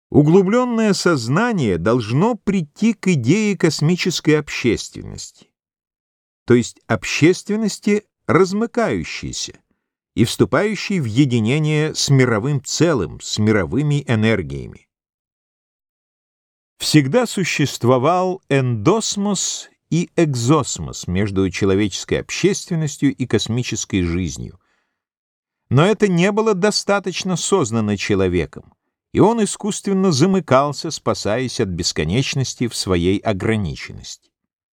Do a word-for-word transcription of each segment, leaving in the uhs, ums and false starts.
Углубленное сознание должно прийти к идее космической общественности, то есть общественности, размыкающейся и вступающей в единение с мировым целым, с мировыми энергиями. Всегда существовал эндосмос и экзосмос между человеческой общественностью и космической жизнью, но это не было достаточно сознано человеком, и он искусственно замыкался, спасаясь от бесконечности в своей ограниченности.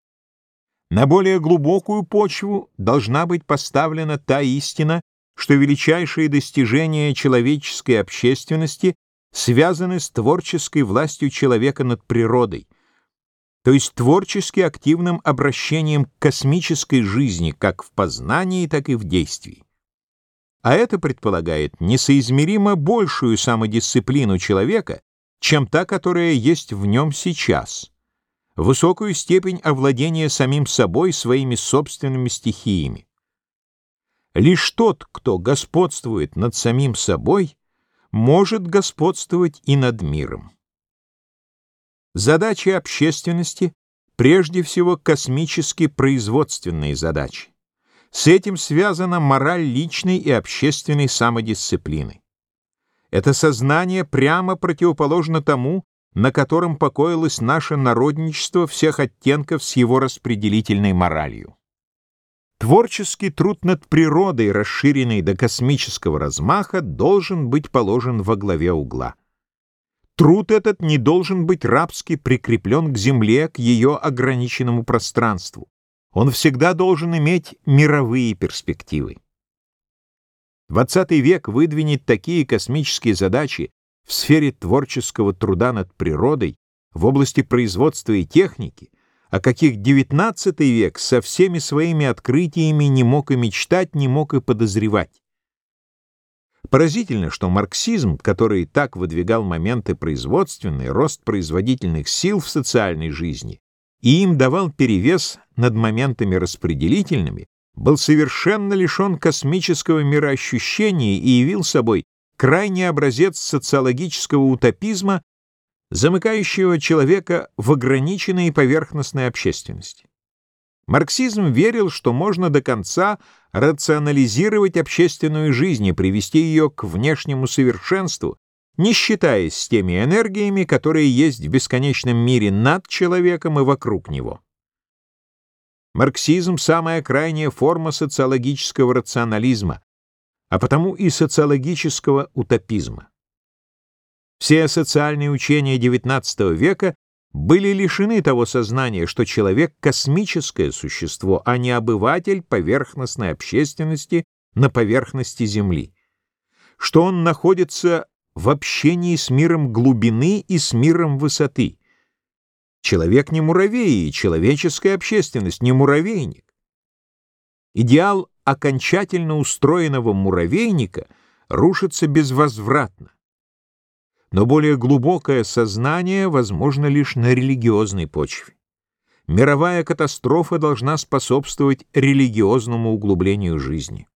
На более глубокую почву должна быть поставлена та истина, что величайшие достижения человеческой общественности связаны с творческой властью человека над природой, то есть творчески активным обращением к космической жизни как в познании, так и в действии. А это предполагает несоизмеримо большую самодисциплину человека, чем та, которая есть в нем сейчас, высокую степень овладения самим собой, своими собственными стихиями. Лишь тот, кто господствует над самим собой, может господствовать и над миром. Задачи общественности прежде всего космически производственные задачи. С этим связана мораль личной и общественной самодисциплины. Это сознание прямо противоположно тому, на котором покоилось наше народничество всех оттенков с его распределительной моралью. Творческий труд над природой, расширенный до космического размаха, должен быть положен во главе угла. Труд этот не должен быть рабски прикреплен к земле, к ее ограниченному пространству. Он всегда должен иметь мировые перспективы. Двадцатый век выдвинет такие космические задачи в сфере творческого труда над природой, в области производства и техники, о каких девятнадцатый век со всеми своими открытиями не мог и мечтать, не мог и подозревать. Поразительно, что марксизм, который так выдвигал моменты производственные, рост производительных сил в социальной жизни, и им давал перевес над моментами распределительными, был совершенно лишен космического мироощущения и явил собой крайний образец социологического утопизма, замыкающего человека в ограниченной поверхностной общественности. Марксизм верил, что можно до конца рационализировать общественную жизнь и привести ее к внешнему совершенству, не считаясь с теми энергиями, которые есть в бесконечном мире над человеком и вокруг него. Марксизм — самая крайняя форма социологического рационализма, а потому и социологического утопизма. Все социальные учения девятнадцатого века были лишены того сознания, что человек — космическое существо, а не обыватель поверхностной общественности на поверхности Земли, что он находится в общении с миром глубины и с миром высоты. Человек не муравей, и человеческая общественность не муравейник. Идеал окончательно устроенного муравейника рушится безвозвратно. Но более глубокое сознание возможно лишь на религиозной почве. Мировая катастрофа должна способствовать религиозному углублению жизни.